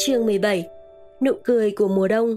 Chương 17. Nụ cười của mùa đông.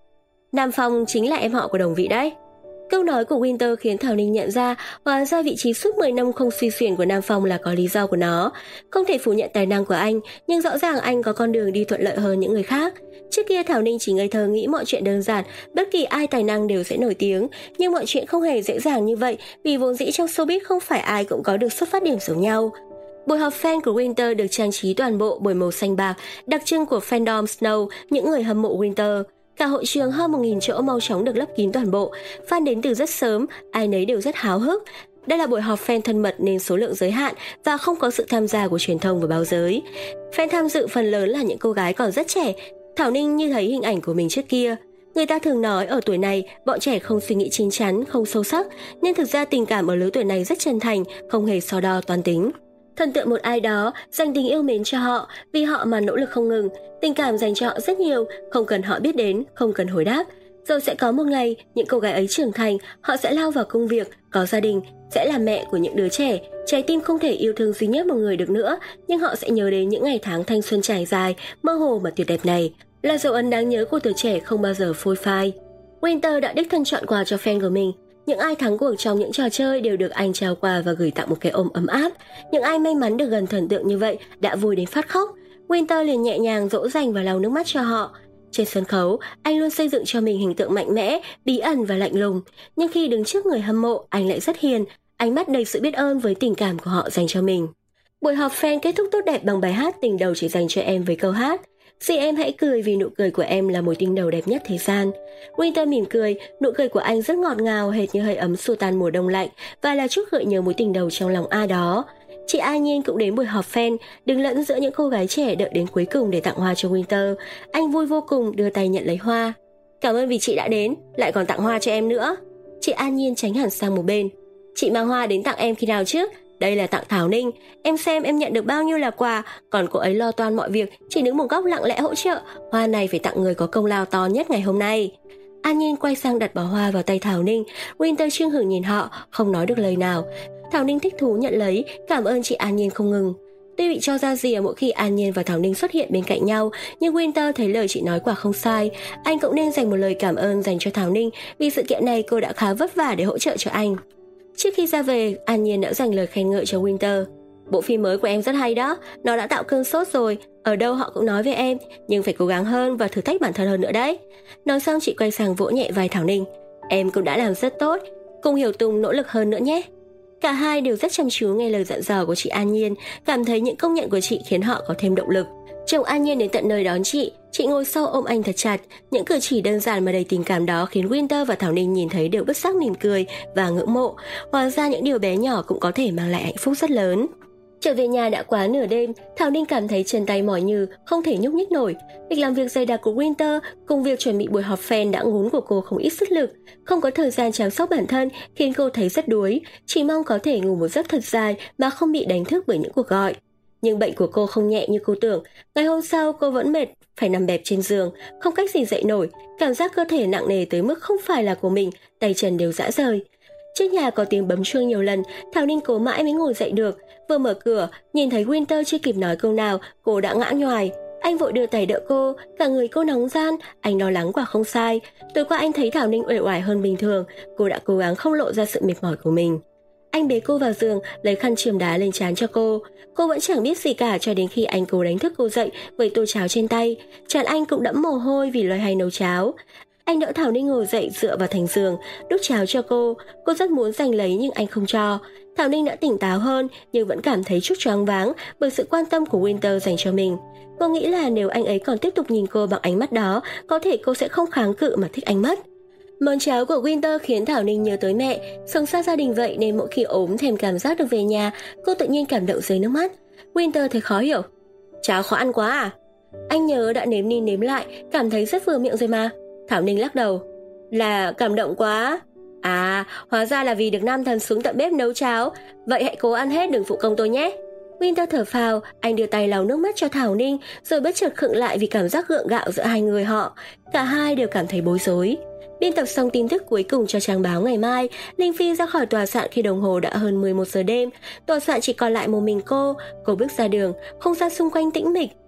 Nam Phong chính là em họ của Đồng Vị đấy. Câu nói của Winter khiến Thảo Ninh nhận ra hóa ra vị trí suốt 10 năm không suy xuyển của Nam Phong là có lý do của nó. Không thể phủ nhận tài năng của anh, nhưng rõ ràng anh có con đường đi thuận lợi hơn những người khác. Trước kia Thảo Ninh chỉ ngây thơ nghĩ mọi chuyện đơn giản, bất kỳ ai tài năng đều sẽ nổi tiếng, nhưng mọi chuyện không hề dễ dàng như vậy, vì vốn dĩ trong showbiz không phải ai cũng có được xuất phát điểm giống nhau. Buổi họp fan của Winter được trang trí toàn bộ bởi màu xanh bạc, đặc trưng của fandom Snow, những người hâm mộ Winter. Cả hội trường hơn 1.000 chỗ mau chóng được lấp kín toàn bộ. Fan đến từ rất sớm, ai nấy đều rất háo hức. Đây là buổi họp fan thân mật nên số lượng giới hạn và không có sự tham gia của truyền thông và báo giới. Fan tham dự phần lớn là những cô gái còn rất trẻ. Thảo Ninh như thấy hình ảnh của mình trước kia. Người ta thường nói ở tuổi này, bọn trẻ không suy nghĩ chín chắn, không sâu sắc, nhưng thực ra tình cảm ở lứa tuổi này rất chân thành, không hề so đo toán tính. Thần tượng một ai đó, dành tình yêu mến cho họ, vì họ mà nỗ lực không ngừng, tình cảm dành cho họ rất nhiều, không cần họ biết đến, không cần hồi đáp. Rồi sẽ có một ngày, những cô gái ấy trưởng thành, họ sẽ lao vào công việc, có gia đình, sẽ là mẹ của những đứa trẻ, trái tim không thể yêu thương duy nhất một người được nữa, nhưng họ sẽ nhớ đến những ngày tháng thanh xuân trải dài, mơ hồ mà tuyệt đẹp này, là dấu ấn đáng nhớ của tuổi trẻ không bao giờ phôi phai. Winter đã đích thân chọn quà cho fan của mình. Những ai thắng cuộc trong những trò chơi đều được anh trao quà và gửi tặng một cái ôm ấm áp. Những ai may mắn được gần thần tượng như vậy đã vui đến phát khóc. Winter liền nhẹ nhàng dỗ dành và lau nước mắt cho họ. Trên sân khấu, anh luôn xây dựng cho mình hình tượng mạnh mẽ, bí ẩn và lạnh lùng. Nhưng khi đứng trước người hâm mộ, anh lại rất hiền, ánh mắt đầy sự biết ơn với tình cảm của họ dành cho mình. Buổi họp fan kết thúc tốt đẹp bằng bài hát Tình Đầu Chỉ Dành Cho Em với câu hát Xin em hãy cười vì nụ cười của em là mối tình đầu đẹp nhất thế gian. Winter mỉm cười, nụ cười của anh rất ngọt ngào hệt như hơi ấm xua tan mùa đông lạnh và là chút gợi nhớ mối tình đầu trong lòng ai đó. Chị An Nhiên cũng đến buổi họp fan, đứng lẫn giữa những cô gái trẻ đợi đến cuối cùng để tặng hoa cho Winter. Anh vui vô cùng đưa tay nhận lấy hoa. Cảm ơn vì chị đã đến, lại còn tặng hoa cho em nữa. Chị An Nhiên tránh hẳn sang một bên. Chị mang hoa đến tặng em khi nào chứ? Đây là tặng Thảo Ninh, em xem em nhận được bao nhiêu là quà, còn cô ấy lo toan mọi việc, chỉ đứng một góc lặng lẽ hỗ trợ. Hoa này phải tặng người có công lao to nhất ngày hôm nay. An Nhiên quay sang đặt bó hoa vào tay Thảo Ninh. Winter chưng hửng nhìn họ, không nói được lời nào. Thảo Ninh thích thú nhận lấy, cảm ơn chị An Nhiên không ngừng. Tuy bị cho ra rìa mỗi khi An Nhiên và Thảo Ninh xuất hiện bên cạnh nhau, nhưng Winter thấy lời chị nói quả không sai. Anh cũng nên dành một lời cảm ơn dành cho Thảo Ninh, vì sự kiện này cô đã khá vất vả để hỗ trợ cho anh. Trước khi ra về, An Nhiên đã dành lời khen ngợi cho Winter. Bộ phim mới của em rất hay đó, nó đã tạo cơn sốt rồi, ở đâu họ cũng nói về em, nhưng phải cố gắng hơn và thử thách bản thân hơn nữa đấy. Nói xong chị quay sang vỗ nhẹ vai Thảo Ninh. Em cũng đã làm rất tốt, cùng Hiểu Tùng nỗ lực hơn nữa nhé. Cả hai đều rất chăm chú nghe lời dặn dò của chị An Nhiên, cảm thấy những công nhận của chị khiến họ có thêm động lực. Chồng An Nhiên đến tận nơi đón chị ngồi sau ôm anh thật chặt. Những cử chỉ đơn giản mà đầy tình cảm đó khiến Winter và Thảo Ninh nhìn thấy đều bất giác mỉm cười và ngưỡng mộ. Hóa ra những điều bé nhỏ cũng có thể mang lại hạnh phúc rất lớn. Trở về nhà đã quá nửa đêm, Thảo Ninh cảm thấy chân tay mỏi nhừ, không thể nhúc nhích nổi. Việc làm việc dày đặc của Winter cùng việc chuẩn bị buổi họp fan đã ngốn của cô không ít sức lực. Không có thời gian chăm sóc bản thân khiến cô thấy rất đuối, chỉ mong có thể ngủ một giấc thật dài mà không bị đánh thức bởi những cuộc gọi. Nhưng bệnh của cô không nhẹ như cô tưởng. Ngày hôm sau cô vẫn mệt, phải nằm bẹp trên giường, không cách gì dậy nổi. Cảm giác cơ thể nặng nề tới mức không phải là của mình, tay chân đều rã rời. Trước nhà có tiếng bấm chuông nhiều lần, Thảo Ninh cố mãi mới ngồi dậy được. Vừa mở cửa, nhìn thấy Winter chưa kịp nói câu nào, cô đã ngã nhoài. Anh vội đưa tay đỡ cô, cả người cô nóng ran, anh lo lắng quả không sai. Tối qua anh thấy Thảo Ninh uể oải hơn bình thường, cô đã cố gắng không lộ ra sự mệt mỏi của mình. Anh bế cô vào giường, lấy khăn chườm đá lên trán cho cô. Cô vẫn chẳng biết gì cả cho đến khi anh cố đánh thức cô dậy với tô cháo trên tay. Trán anh cũng đẫm mồ hôi vì loay hoay nấu cháo. Anh đỡ Thảo Ninh ngồi dậy dựa vào thành giường, đút cháo cho cô. Cô rất muốn giành lấy nhưng anh không cho. Thảo Ninh đã tỉnh táo hơn nhưng vẫn cảm thấy chút choáng váng bởi sự quan tâm của Winter dành cho mình. Cô nghĩ là nếu anh ấy còn tiếp tục nhìn cô bằng ánh mắt đó, có thể cô sẽ không kháng cự mà thích anh mất. Món cháo của Winter khiến Thảo Ninh nhớ tới mẹ. Sống xa gia đình vậy nên mỗi khi ốm thèm cảm giác được về nhà, cô tự nhiên cảm động rơi nước mắt. Winter thấy khó hiểu. Cháo khó ăn quá à? Anh nhớ đã nếm đi nếm lại, cảm thấy rất vừa miệng rồi mà. Thảo Ninh lắc đầu. Là cảm động quá. À, hóa ra là vì được nam thần xuống tận bếp nấu cháo. Vậy hãy cố ăn hết, đừng phụ công tôi nhé. Winter thở phào, anh đưa tay lau nước mắt cho Thảo Ninh, rồi bất chợt khựng lại vì cảm giác gượng gạo giữa hai người họ. Cả hai đều cảm thấy bối rối. Biên tập xong tin tức cuối cùng cho trang báo ngày mai, Linh Phi ra khỏi tòa soạn khi đồng hồ đã hơn 11 giờ đêm. Tòa soạn chỉ còn lại một mình cô bước ra đường, không gian xung quanh tĩnh mịch.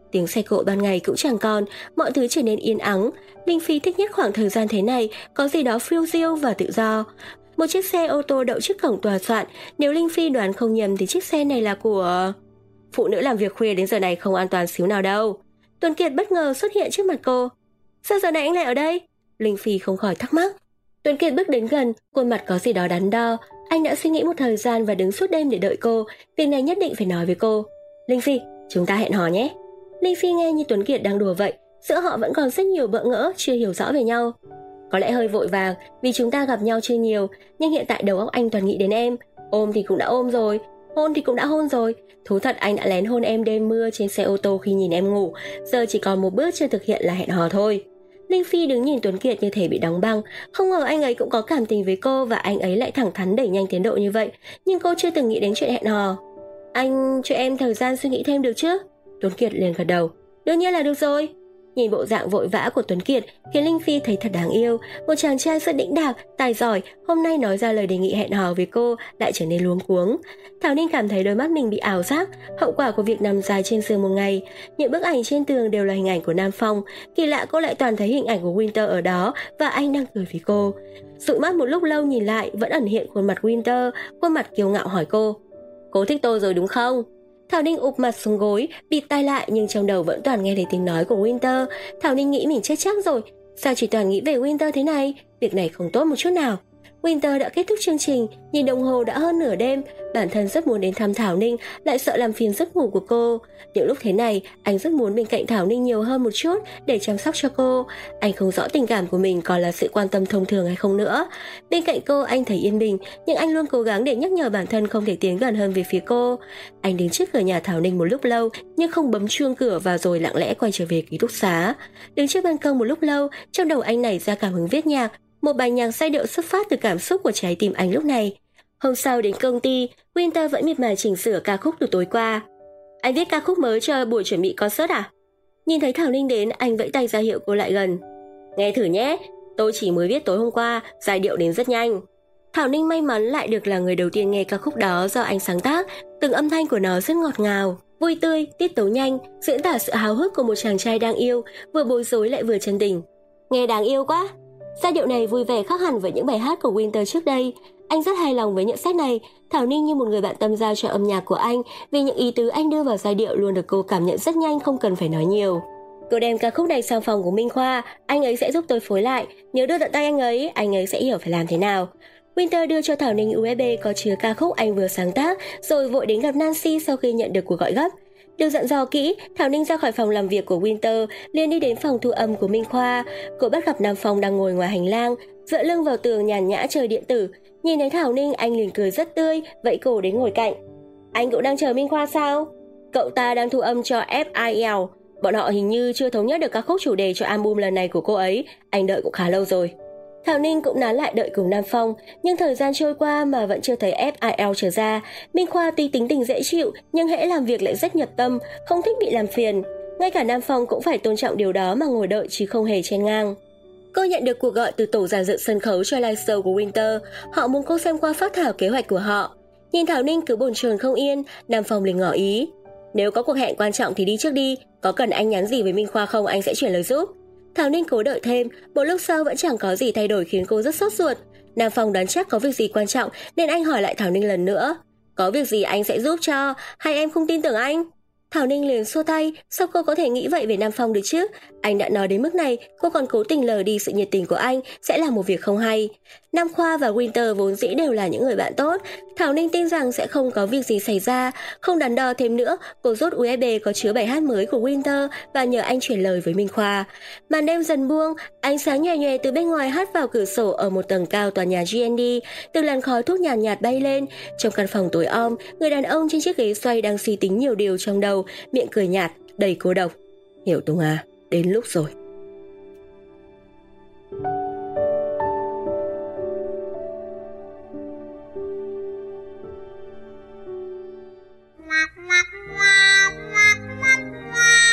Tiếng xe cộ ban ngày cũng chẳng còn, mọi thứ trở nên yên ắng. Linh Phi thích nhất khoảng thời gian thế này, có gì đó phiêu diêu và tự do. Một chiếc xe ô tô đậu trước cổng tòa soạn, nếu Linh Phi đoán không nhầm thì chiếc xe này là của... Phụ nữ làm việc khuya đến giờ này không an toàn xíu nào đâu. Tuấn Kiệt bất ngờ xuất hiện trước mặt cô. Sao giờ này anh lại ở đây? Linh Phi không khỏi thắc mắc. Tuấn Kiệt bước đến gần, khuôn mặt có gì đó đắn đo. Anh đã suy nghĩ một thời gian và đứng suốt đêm để đợi cô. Việc này nhất định phải nói với cô. Linh Phi, chúng ta hẹn hò nhé. Linh Phi nghe như Tuấn Kiệt đang đùa vậy. Giữa họ vẫn còn rất nhiều bỡ ngỡ, chưa hiểu rõ về nhau. Có lẽ hơi vội vàng vì chúng ta gặp nhau chưa nhiều, nhưng hiện tại đầu óc anh toàn nghĩ đến em. Ôm thì cũng đã ôm rồi, hôn thì cũng đã hôn rồi. Thú thật anh đã lén hôn em đêm mưa trên xe ô tô khi nhìn em ngủ. Giờ chỉ còn một bước chưa thực hiện là hẹn hò thôi. Linh Phi đứng nhìn Tuấn Kiệt như thể bị đóng băng. Không ngờ anh ấy cũng có cảm tình với cô và anh ấy lại thẳng thắn đẩy nhanh tiến độ như vậy. Nhưng cô chưa từng nghĩ đến chuyện hẹn hò. Anh cho em thời gian suy nghĩ thêm được chứ? Tuấn Kiệt liền gật đầu. Đương nhiên là được rồi. Nhìn bộ dạng vội vã của Tuấn Kiệt khiến Linh Phi thấy thật đáng yêu. Một chàng trai rất đĩnh đạc, tài giỏi, hôm nay nói ra lời đề nghị hẹn hò với cô lại trở nên luống cuống. Thảo Ninh cảm thấy đôi mắt mình bị ảo giác, hậu quả của việc nằm dài trên giường một ngày. Những bức ảnh trên tường đều là hình ảnh của Nam Phong. Kỳ lạ cô lại toàn thấy hình ảnh của Winter ở đó và anh đang cười với cô. Dụi mắt một lúc lâu nhìn lại vẫn ẩn hiện khuôn mặt Winter, khuôn mặt kiêu ngạo hỏi cô. Cô thích tôi rồi đúng không? Thảo Ninh ụp mặt xuống gối, bịt tai lại nhưng trong đầu vẫn toàn nghe thấy tiếng nói của Winter. Thảo Ninh nghĩ mình chết chắc rồi. Sao chỉ toàn nghĩ về Winter thế này? Việc này không tốt một chút nào. Winter đã kết thúc chương trình, nhìn đồng hồ đã hơn nửa đêm. Bản thân rất muốn đến thăm Thảo Ninh, lại sợ làm phiền giấc ngủ của cô. Những lúc thế này, anh rất muốn bên cạnh Thảo Ninh nhiều hơn một chút để chăm sóc cho cô. Anh không rõ tình cảm của mình còn là sự quan tâm thông thường hay không nữa. Bên cạnh cô anh thấy yên bình, nhưng anh luôn cố gắng để nhắc nhở bản thân không thể tiến gần hơn về phía cô. Anh đứng trước cửa nhà Thảo Ninh một lúc lâu, nhưng không bấm chuông cửa và rồi lặng lẽ quay trở về ký túc xá. Đứng trước ban công một lúc lâu, trong đầu anh nảy ra cảm hứng viết nhạc. Một bài nhạc giai điệu xuất phát từ cảm xúc của trái tim anh lúc này. Hôm sau đến công ty, Winter vẫn miệt mài chỉnh sửa ca khúc từ tối qua. Anh viết ca khúc mới cho buổi chuẩn bị concert à? Nhìn thấy Thảo Ninh đến, anh vẫy tay ra hiệu cô lại gần. Nghe thử nhé, tôi chỉ mới viết tối hôm qua, giai điệu đến rất nhanh. Thảo Ninh may mắn lại được là người đầu tiên nghe ca khúc đó do anh sáng tác. Từng âm thanh của nó rất ngọt ngào, vui tươi, tiết tấu nhanh, diễn tả sự háo hức của một chàng trai đang yêu, vừa bối rối lại vừa chân tình. Nghe đáng yêu quá. Giai điệu này vui vẻ khác hẳn với những bài hát của Winter trước đây. Anh rất hài lòng với nhận xét này. Thảo Ninh như một người bạn tâm giao cho âm nhạc của anh, vì những ý tứ anh đưa vào giai điệu luôn được cô cảm nhận rất nhanh, không cần phải nói nhiều. Cô đem ca khúc này sang phòng của Minh Khoa, anh ấy sẽ giúp tôi phối lại. Nhớ đưa tận tay anh ấy sẽ hiểu phải làm thế nào. Winter đưa cho Thảo Ninh USB có chứa ca khúc anh vừa sáng tác, rồi vội đến gặp Nancy sau khi nhận được cuộc gọi gấp. Được dặn dò kỹ, Thảo Ninh ra khỏi phòng làm việc của Winter, liền đi đến phòng thu âm của Minh Khoa. Cô bắt gặp Nam Phong đang ngồi ngoài hành lang, dựa lưng vào tường nhàn nhã chơi điện tử. Nhìn thấy Thảo Ninh, anh liền cười rất tươi, vẫy cổ đến ngồi cạnh. Anh cũng đang chờ Minh Khoa sao? Cậu ta đang thu âm cho FIL. Bọn họ hình như chưa thống nhất được ca khúc chủ đề cho album lần này của cô ấy. Anh đợi cũng khá lâu rồi. Thảo Ninh cũng nán lại đợi cùng Nam Phong, nhưng thời gian trôi qua mà vẫn chưa thấy FIL trở ra. Minh Khoa tuy tính tình dễ chịu, nhưng hễ làm việc lại rất nhiệt tâm, không thích bị làm phiền. Ngay cả Nam Phong cũng phải tôn trọng điều đó mà ngồi đợi chứ không hề chen ngang. Cô nhận được cuộc gọi từ tổ dàn dựng sân khấu cho live show của Winter. Họ muốn cô xem qua phác thảo kế hoạch của họ. Nhìn Thảo Ninh cứ bồn chồn không yên, Nam Phong liền ngỏ ý. Nếu có cuộc hẹn quan trọng thì đi trước đi, có cần anh nhắn gì với Minh Khoa không anh sẽ chuyển lời giúp. Thảo Ninh cố đợi thêm, một lúc sau vẫn chẳng có gì thay đổi khiến cô rất sốt ruột. Nam Phong đoán chắc có việc gì quan trọng nên anh hỏi lại Thảo Ninh lần nữa. Có việc gì anh sẽ giúp cho, hay em không tin tưởng anh? Thảo Ninh liền xua tay, sao cô có thể nghĩ vậy về Nam Phong được chứ? Anh đã nói đến mức này, cô còn cố tình lờ đi sự nhiệt tình của anh sẽ là một việc không hay. Nam Khoa và Winter vốn dĩ đều là những người bạn tốt. Thảo Ninh tin rằng sẽ không có việc gì xảy ra. Không đắn đo thêm nữa, cô rút USB có chứa bài hát mới của Winter và nhờ anh chuyển lời với Minh Khoa. Màn đêm dần buông, ánh sáng nhòe nhòe từ bên ngoài hắt vào cửa sổ ở một tầng cao tòa nhà GND. Từng làn khói thuốc nhàn nhạt bay lên. Trong căn phòng tối om, người đàn ông trên chiếc ghế xoay đang suy tính nhiều điều trong đầu, miệng cười nhạt, đầy cô độc. Hiểu Tùng à, đến lúc rồi.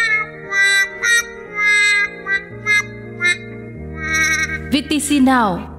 VTC Now,